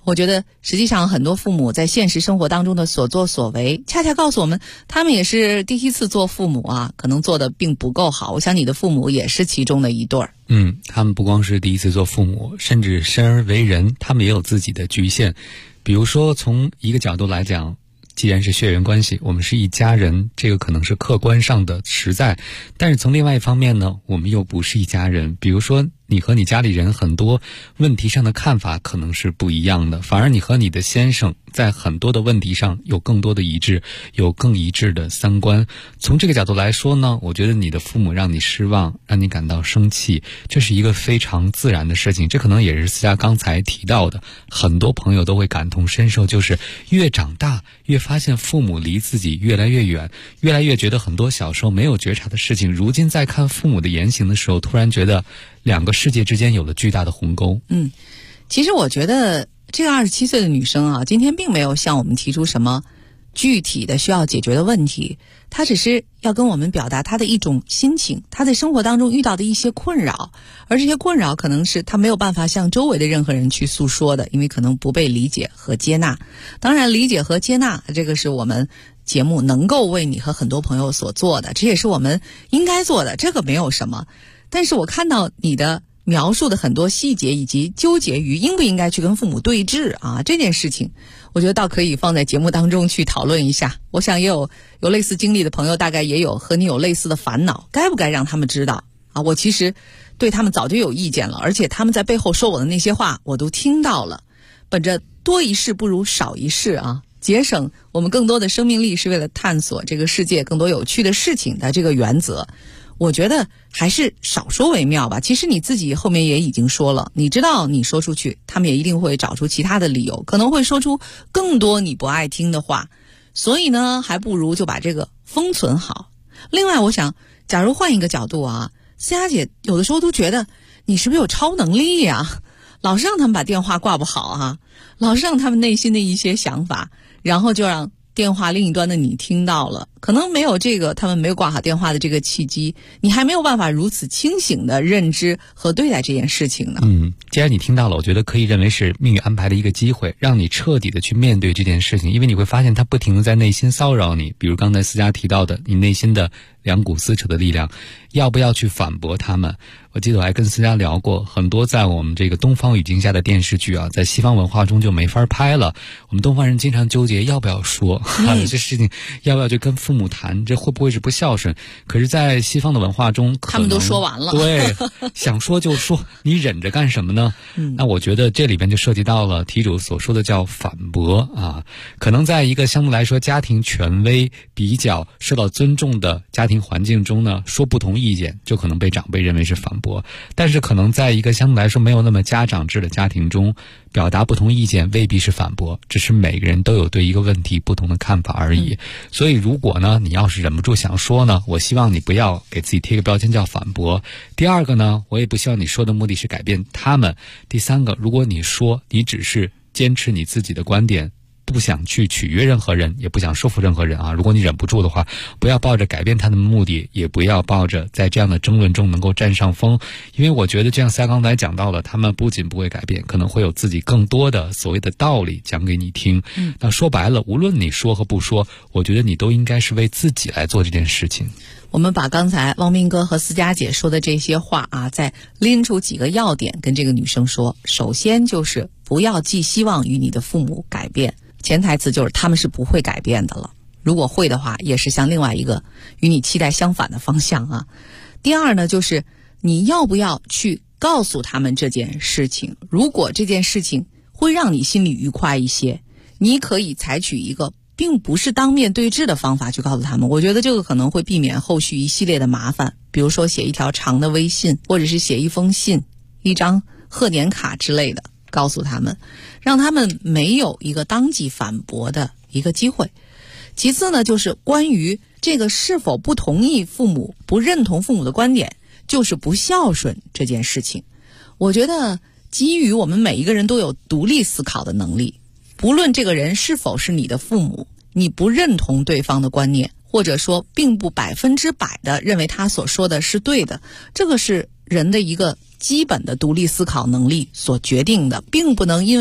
我觉得实际上很多父母在现实生活当中的所作所为，恰恰告诉我们，他们也是第一次做父母啊，可能做的并不够好。我想你的父母也是其中的一对儿。 他们不光是第一次做父母，甚至生而为人，他们也有自己的局限。比如说，从一个角度来讲，既然是血缘关系，我们是一家人，这个可能是客观上的实在。但是从另外一方面呢，我们又不是一家人。比如说，你和你家里人很多问题上的看法可能是不一样的，反而你和你的先生在很多的问题上有更多的一致，有更一致的三观。从这个角度来说呢，我觉得你的父母让你失望，让你感到生气，这是一个非常自然的事情。这可能也是思佳刚才提到的，很多朋友都会感同身受，就是越长大越发现父母离自己越来越远，越来越觉得很多小时候没有觉察的事情，如今在看父母的言行的时候，突然觉得两个世界之间有了巨大的鸿沟。 其实我觉得这个27岁的女生啊，今天并没有向我们提出什么具体的需要解决的问题，她只是要跟我们表达她的一种心情，她在生活当中遇到的一些困扰，而这些困扰可能是她没有办法向周围的任何人去诉说的，因为可能不被理解和接纳。当然，理解和接纳，这个是我们节目能够为你和很多朋友所做的，这也是我们应该做的，这个没有什么。但是我看到你的描述的很多细节以及纠结于应不应该去跟父母对峙啊，这件事情我觉得倒可以放在节目当中去讨论一下。我想也有类似经历的朋友，大概也有和你有类似的烦恼，该不该让他们知道啊？我其实对他们早就有意见了，而且他们在背后说我的那些话我都听到了。本着多一事不如少一事啊，节省我们更多的生命力是为了探索这个世界更多有趣的事情的这个原则，我觉得还是少说为妙吧。其实你自己后面也已经说了，你知道你说出去，他们也一定会找出其他的理由，可能会说出更多你不爱听的话，所以呢，还不如就把这个封存好。另外，我想，假如换一个角度啊，思佳姐有的时候都觉得你是不是有超能力呀？老是让他们把电话挂不好啊，老是让他们内心的一些想法，然后就让电话另一端的你听到了，可能没有这个他们没有挂好电话的这个契机，你还没有办法如此清醒的认知和对待这件事情呢。 既然你听到了，我觉得可以认为是命运安排的一个机会，让你彻底的去面对这件事情，因为你会发现它不停的在内心骚扰你。比如刚才思佳提到的，你内心的两股撕扯的力量，要不要去反驳他们？我记得我还跟思佳聊过，很多在我们这个东方语境下的电视剧啊，在西方文化中就没法拍了。我们东方人经常纠结要不要说这事情，要不要去跟父母谈，这会不会是不孝顺？可是在西方的文化中， 他们都说完了， 对，想说就说，你忍着干什么呢？那我觉得这里边就涉及到了题主所说的叫反驳啊。可能在一个相对来说家庭权威比较受到尊重的家庭环境中呢，说不同意见就可能被长辈认为是反驳，但是可能在一个相对来说没有那么家长制的家庭中，表达不同意见未必是反驳，只是每个人都有对一个问题不同的看法而已。所以如果呢，你要是忍不住想说呢，我希望你不要给自己贴个标签叫反驳。第二个呢，我也不希望你说的目的是改变他们。第三个，如果你说你只是坚持你自己的观点，不想去取悦任何人，也不想说服任何人啊。如果你忍不住的话，不要抱着改变他的目的，也不要抱着在这样的争论中能够占上风。因为我觉得，就像思佳刚才讲到了，他们不仅不会改变，可能会有自己更多的所谓的道理讲给你听。那说白了，无论你说和不说，我觉得你都应该是为自己来做这件事情。 我们把刚才汪斌哥和思佳姐说的这些话啊，再拎出几个要点跟这个女生说。首先就是不要寄希望于你的父母改变，潜台词就是他们是不会改变的了，如果会的话也是向另外一个与你期待相反的方向啊。第二呢，就是你要不要去告诉他们这件事情，如果这件事情会让你心里愉快一些，你可以采取一个并不是当面对质的方法去告诉他们，我觉得这个可能会避免后续一系列的麻烦，比如说写一条长的微信，或者是写一封信，一张贺年卡之类的告诉他们，让他们没有一个当即反驳的一个机会。其次呢，就是关于这个是否不同意父母、不认同父母的观点，就是不孝顺这件事情。我觉得基于我们每一个人都有独立思考的能力，不论这个人是否是你的父母，你不认同对方的观念，或者说并不100%的认为他所说的是对的，这个是人的一个基本的独立思考能力所决定的，并不能因为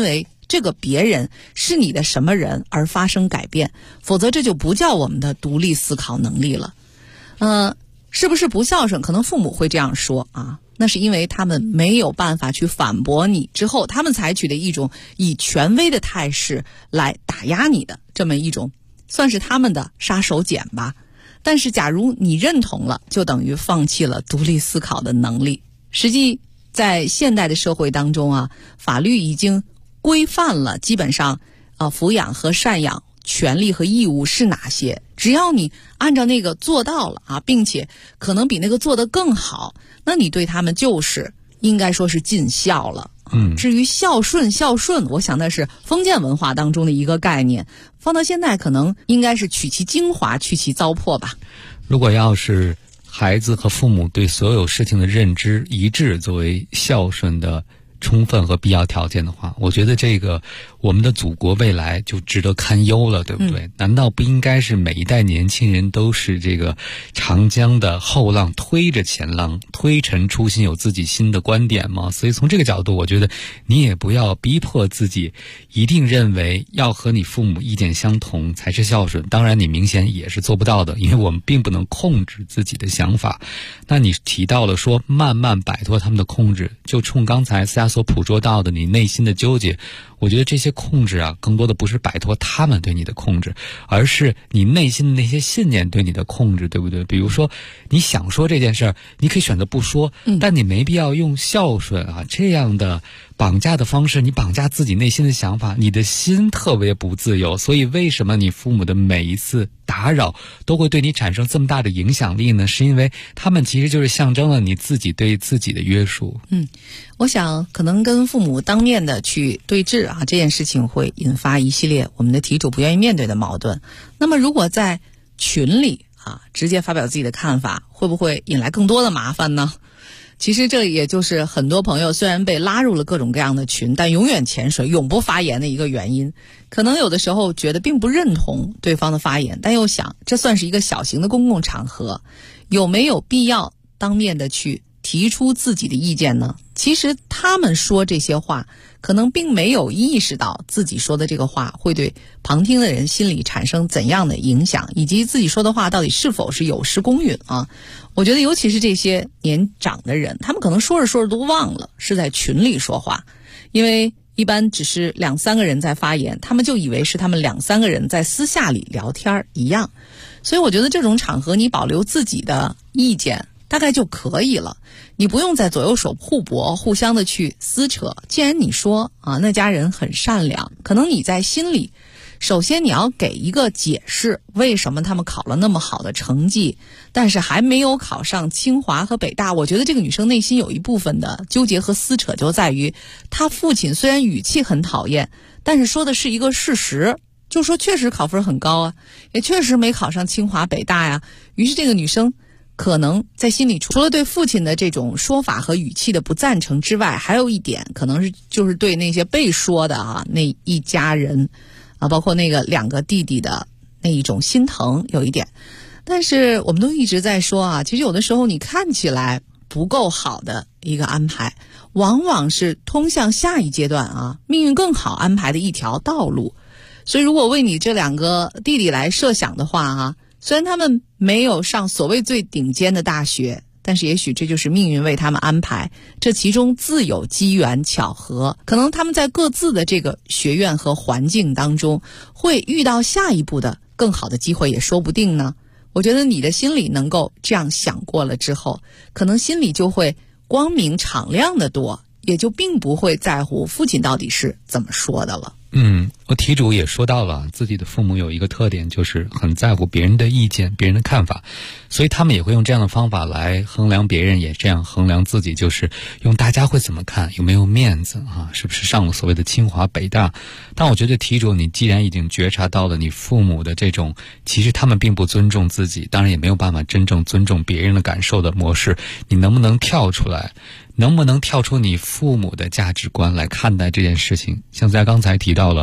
这个别人是你的什么人而发生改变，否则这就不叫我们的独立思考能力了。是不是不孝顺？可能父母会这样说啊，那是因为他们没有办法去反驳你之后，他们采取的一种以权威的态势来打压你的这么一种，算是他们的杀手锏吧。但是假如你认同了，就等于放弃了独立思考的能力。实际在现代的社会当中啊，法律已经规范了基本上抚养和赡养权利和义务是哪些，只要你按照那个做到了啊，并且可能比那个做得更好，那你对他们就是应该说是尽孝了。至于孝顺，我想那是封建文化当中的一个概念，放到现在可能应该是取其精华，去其糟粕吧。 如果要是孩子和父母对所有事情的认知一致作为孝顺的充分和必要条件的话，我觉得这个我们的祖国未来就值得堪忧了，对不对？难道不应该是每一代年轻人都是这个长江的后浪推着前浪，推陈出新，有自己新的观点吗？所以从这个角度，我觉得你也不要逼迫自己一定认为要和你父母意见相同才是孝顺。当然你明显也是做不到的，因为我们并不能控制自己的想法。那你提到了说慢慢摆脱他们的控制，就冲刚才思佳所捕捉到的你内心的纠结，我觉得这些控制啊，更多的不是摆脱他们对你的控制，而是你内心的那些信念对你的控制，对不对？比如说你想说这件事儿，你可以选择不说，但你没必要用孝顺啊这样的绑架的方式，你绑架自己内心的想法，你的心特别不自由。所以为什么你父母的每一次打扰都会对你产生这么大的影响力呢？是因为他们其实就是象征了你自己对自己的约束。 我想可能跟父母当面的去对峙啊，这件事情会引发一系列我们的题主不愿意面对的矛盾。那么如果在群里啊直接发表自己的看法，会不会引来更多的麻烦呢？其实这也就是很多朋友虽然被拉入了各种各样的群，但永远潜水永不发言的一个原因。可能有的时候觉得并不认同对方的发言，但又想这算是一个小型的公共场合，有没有必要当面的去提出自己的意见呢？其实他们说这些话可能并没有意识到自己说的这个话会对旁听的人心里产生怎样的影响，以及自己说的话到底是否是有失公允啊。我觉得尤其是这些年长的人，他们可能说着说着都忘了是在群里说话，因为一般只是2-3个人在发言，他们就以为是他们2-3个人在私下里聊天一样。所以我觉得这种场合你保留自己的意见大概就可以了，你不用在左右手互搏，互相的去撕扯。既然你说啊，那家人很善良，可能你在心里，首先你要给一个解释，为什么他们考了那么好的成绩，但是还没有考上清华和北大。我觉得这个女生内心有一部分的纠结和撕扯就在于，她父亲虽然语气很讨厌，但是说的是一个事实，就说确实考分很高啊，也确实没考上清华北大呀。于是这个女生可能在心里除了对父亲的这种说法和语气的不赞成之外，还有一点可能是就是对那些被说的啊那一家人啊，包括那个2个弟弟的那一种心疼有一点。但是我们都一直在说啊，其实有的时候你看起来不够好的一个安排，往往是通向下一阶段啊命运更好安排的一条道路。所以如果为你这2个弟弟来设想的话啊，虽然他们没有上所谓最顶尖的大学，但是也许这就是命运为他们安排，这其中自有机缘巧合，可能他们在各自的这个学院和环境当中会遇到下一步的更好的机会也说不定呢。我觉得你的心里能够这样想过了之后，可能心里就会光明敞亮的多，也就并不会在乎父亲到底是怎么说的了。 我题主也说到了自己的父母有一个特点，就是很在乎别人的意见，别人的看法，所以他们也会用这样的方法来衡量别人，也这样衡量自己，就是用大家会怎么看，有没有面子啊，是不是上了所谓的清华北大。但我觉得题主你既然已经觉察到了你父母的这种其实他们并不尊重自己，当然也没有办法真正尊重别人的感受的模式，你能不能跳出来，能不能跳出你父母的价值观来看待这件事情。像在刚才提到了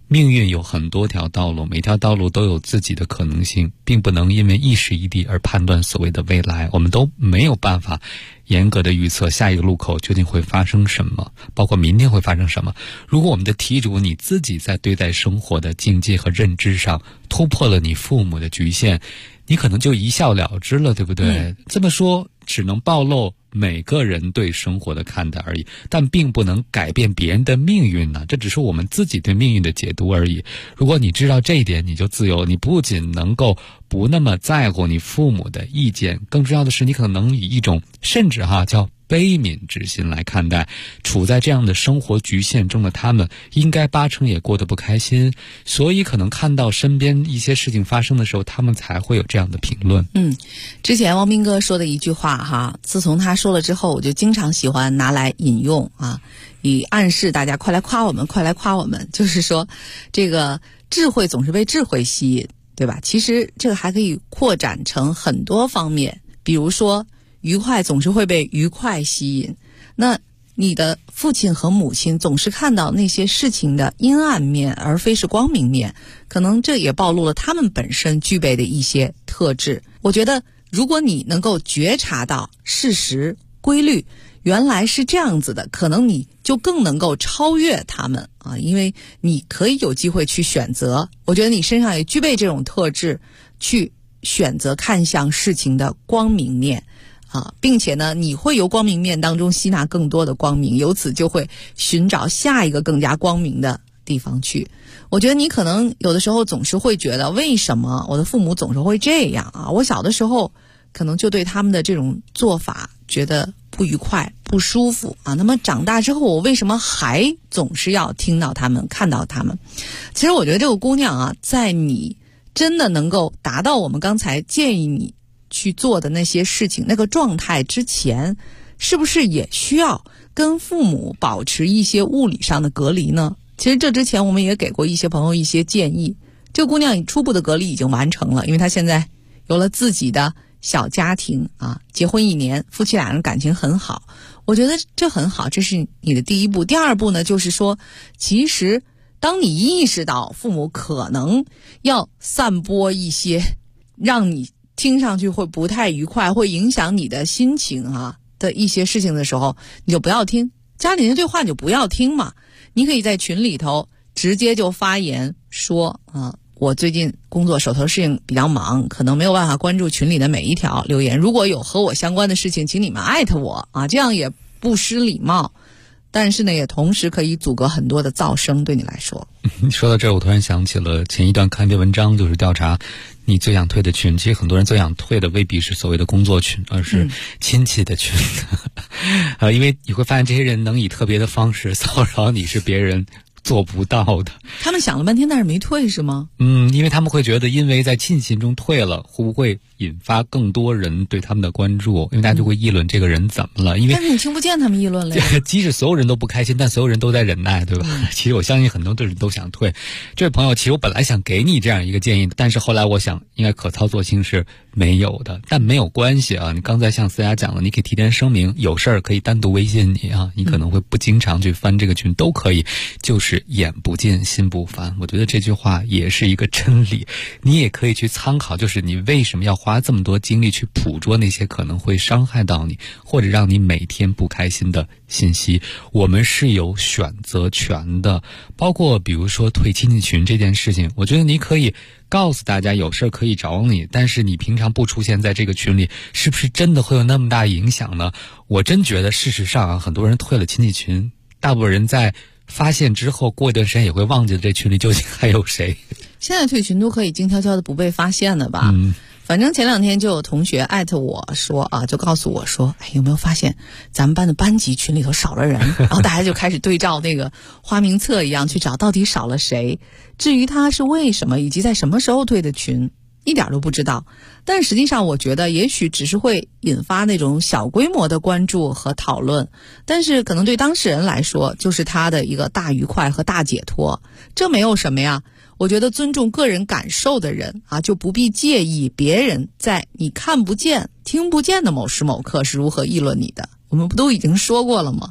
命运有很多条道路，每条道路都有自己的可能性，并不能因为一时一地而判断所谓的未来。我们都没有办法严格的预测下一个路口究竟会发生什么，包括明天会发生什么。如果我们的题主你自己在对待生活的境界和认知上突破了你父母的局限，你可能就一笑了之了，对不对？这么说只能暴露每个人对生活的看待而已，但并不能改变别人的命运呢。这只是我们自己对命运的解读而已。如果你知道这一点，你就自由，你不仅能够不那么在乎你父母的意见，更重要的是你可能以一种甚至叫悲悯之心来看待处在这样的生活局限中的他们，应该80%也过得不开心，所以可能看到身边一些事情发生的时候，他们才会有这样的评论。 之前汪斌哥说的一句话自从他说了之后，我就经常喜欢拿来引用以暗示大家快来夸我们，快来夸我们。就是说，这个智慧总是被智慧吸引，对吧？其实这个还可以扩展成很多方面，比如说愉快总是会被愉快吸引。那你的父亲和母亲总是看到那些事情的阴暗面，而非是光明面，可能这也暴露了他们本身具备的一些特质。我觉得如果你能够觉察到事实规律原来是这样子的，可能你就更能够超越他们因为你可以有机会去选择。我觉得你身上也具备这种特质，去选择看向事情的光明面并且呢，你会由光明面当中吸纳更多的光明，由此就会寻找下一个更加光明的地方去。我觉得你可能有的时候总是会觉得，为什么我的父母总是会这样我小的时候可能就对他们的这种做法觉得不愉快、不舒服那么长大之后，我为什么还总是要听到他们、看到他们？其实我觉得这个姑娘在你真的能够达到我们刚才建议你去做的那些事情那个状态之前，是不是也需要跟父母保持一些物理上的隔离呢？其实这之前我们也给过一些朋友一些建议，这个姑娘初步的隔离已经完成了，因为她现在有了自己的小家庭结婚1年，夫妻俩人感情很好，我觉得这很好，这是你的第一步。第二步呢，就是说其实当你意识到父母可能要散播一些让你听上去会不太愉快，会影响你的心情的一些事情的时候，你就不要听，家里人对话你就不要听嘛。你可以在群里头直接就发言说我最近工作手头事情比较忙，可能没有办法关注群里的每一条留言，如果有和我相关的事情请你们艾特我这样也不失礼貌，但是呢也同时可以阻隔很多的噪声对你来说。 你说到这儿，我突然想起了前一段看一篇文章，就是调查你最想退的群。其实很多人最想退的未必是所谓的工作群，而是亲戚的群因为你会发现这些人能以特别的方式骚扰你，是别人做不到的。 他们想了半天但是没退是吗？ 因为他们会觉得因为在亲戚群中退了，会不会引发更多人对他们的关注，因为大家就会议论这个人怎么了。因为但是你听不见他们议论了呀。 即使所有人都不开心，但所有人都在忍耐，对吧？其实我相信很多的人都想退。这位朋友，其实我本来想给你这样一个建议，但是后来我想应该可操作性是没有的。但没有关系你刚才像思雅讲了，你可以提前声明，有事儿可以单独微信你你可能会不经常去翻这个群都可以，就是眼不见心不烦。我觉得这句话也是一个真理，你也可以去参考，就是你为什么要花这么多精力去捕捉那些可能会伤害到你或者让你每天不开心的信息。我们是有选择权的，包括比如说退亲戚群这件事情，我觉得你可以告诉大家有事可以找你，但是你平常不出现在这个群里，是不是真的会有那么大影响呢？我真觉得事实上很多人退了亲戚群，大部分人在发现之后过一段时间也会忘记这群里究竟还有谁。 现在退群都可以静悄悄的不被发现的吧？反正前2天就有同学艾特我说就告诉我说，有没有发现咱们班的班级群里头少了人？然后大家就开始对照那个花名册一样去找到底少了谁。至于他是为什么以及在什么时候退的群，一点都不知道。但是实际上我觉得也许只是会引发那种小规模的关注和讨论，但是可能对当事人来说就是他的一个大愉快和大解脱，这没有什么呀。我觉得尊重个人感受的人就不必介意别人在你看不见听不见的某时某刻是如何议论你的。我们不都已经说过了吗？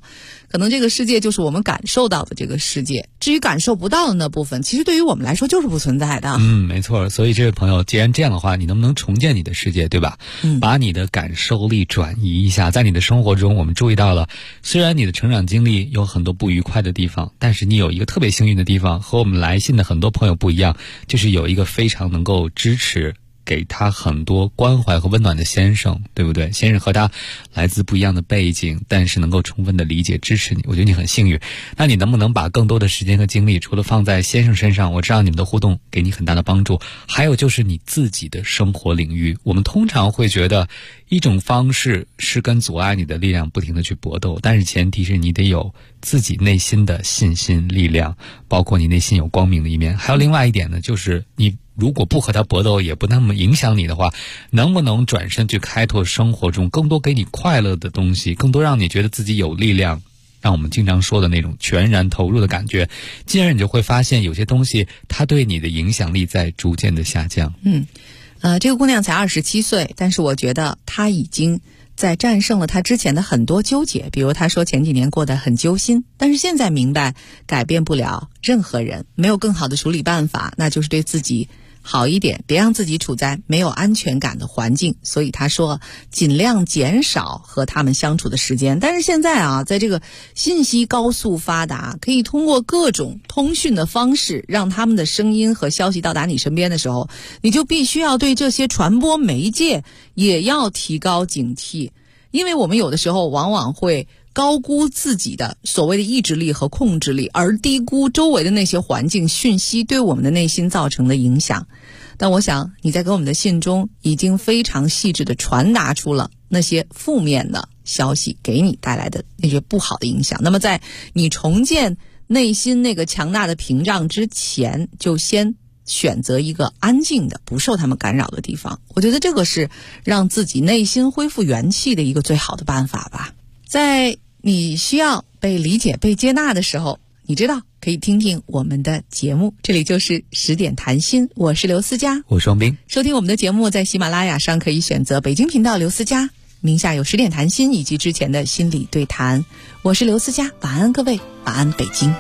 可能这个世界就是我们感受到的这个世界，至于感受不到的那部分，其实对于我们来说就是不存在的。 没错。所以这位朋友，既然这样的话，你能不能重建你的世界，对吧？把你的感受力转移一下，在你的生活中，我们注意到了，虽然你的成长经历有很多不愉快的地方，但是你有一个特别幸运的地方，和我们来信的很多朋友不一样，就是有一个非常能够支持给他很多关怀和温暖的先生，对不对？先生和他来自不一样的背景，但是能够充分的理解支持你，我觉得你很幸运。那你能不能把更多的时间和精力除了放在先生身上，我知道你们的互动给你很大的帮助，还有就是你自己的生活领域。我们通常会觉得一种方式是跟阻碍你的力量不停的去搏斗，但是前提是你得有自己内心的信心力量，包括你内心有光明的一面。还有另外一点呢，就是你如果不和他搏斗，也不那么影响你的话，能不能转身去开拓生活中更多给你快乐的东西，更多让你觉得自己有力量，让我们经常说的那种全然投入的感觉，进而你就会发现有些东西它对你的影响力在逐渐的下降。 这个姑娘才27岁，但是我觉得她已经在战胜了她之前的很多纠结。比如她说前几年过得很揪心，但是现在明白改变不了任何人，没有更好的处理办法，那就是对自己好一点，别让自己处在没有安全感的环境。所以他说尽量减少和他们相处的时间。但是现在啊，在这个信息高速发达，可以通过各种通讯的方式让他们的声音和消息到达你身边的时候，你就必须要对这些传播媒介也要提高警惕。因为我们有的时候往往会高估自己的所谓的意志力和控制力，而低估周围的那些环境讯息对我们的内心造成的影响。但我想你在给我们的信中已经非常细致地传达出了那些负面的消息给你带来的那些不好的影响。那么在你重建内心那个强大的屏障之前，就先选择一个安静的不受他们干扰的地方。我觉得这个是让自己内心恢复元气的一个最好的办法吧。在你需要被理解被接纳的时候，你知道可以听听我们的节目。这里就是10点谈心，我是刘思佳， 我是王斌。 收听我们的节目在喜马拉雅上可以选择北京频道刘思佳，名下有10点谈心以及之前的心理对谈。我是刘思佳，晚安各位，晚安北京。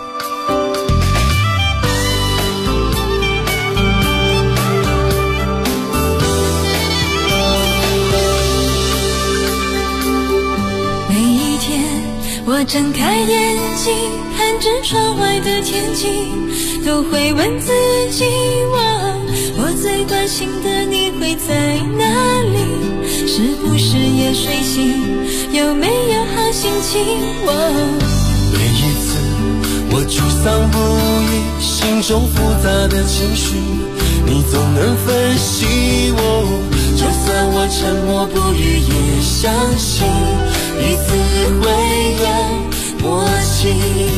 我睁开眼睛，看着窗外的天气，都会问自己，我最关心的你会在哪里？是不是也睡醒？有没有好心情？ 每一次我沮丧不已，心中复杂的情绪，你总能分析我。就算我沉默不语，也相信彼此会有默契。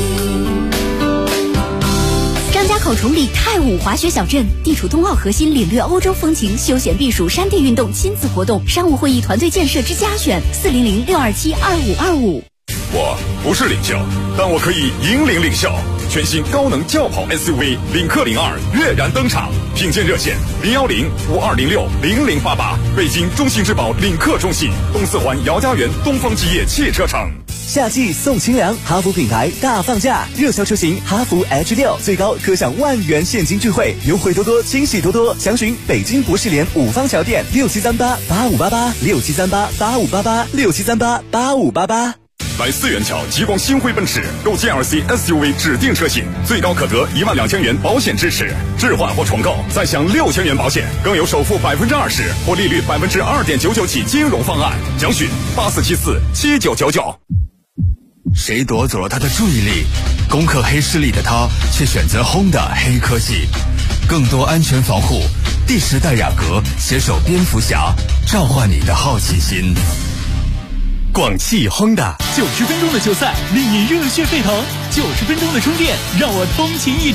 张家口崇礼泰武滑雪小镇地处冬奥核心，领略欧洲风情，休闲避暑山地运动亲子活动，商务会议团队建设之家选400-627-2525。 我不是领袖，但我可以引领领袖。全新高能轿跑 SUV 领克02跃然登场，品鉴热线010-5206-0088，北京中信质保领克中信，东四环姚家园东方基业汽车城。 夏季送清凉，哈弗品牌大放价，热销车型哈弗 H6最高可享10000元现金钜惠，优惠多多，惊喜多多。详询北京博士联5方桥店6738-8588，6738-8588，6738-8588。 来4元桥极光星辉奔驰购 GLC SUV 指定车型，最高可得12000元保险支持，置换或重购再享6000元保险，更有首付20%或利率2.99%起金融方案。详询84747999。 谁夺走了他的注意力？攻克黑势力的他却选择 Honda 黑科技，更多安全防护。第10代雅阁携手蝙蝠侠，召唤你的好奇心。 广汽 Honda 90分钟的球赛令你热血沸腾，90分钟的充电让我通勤一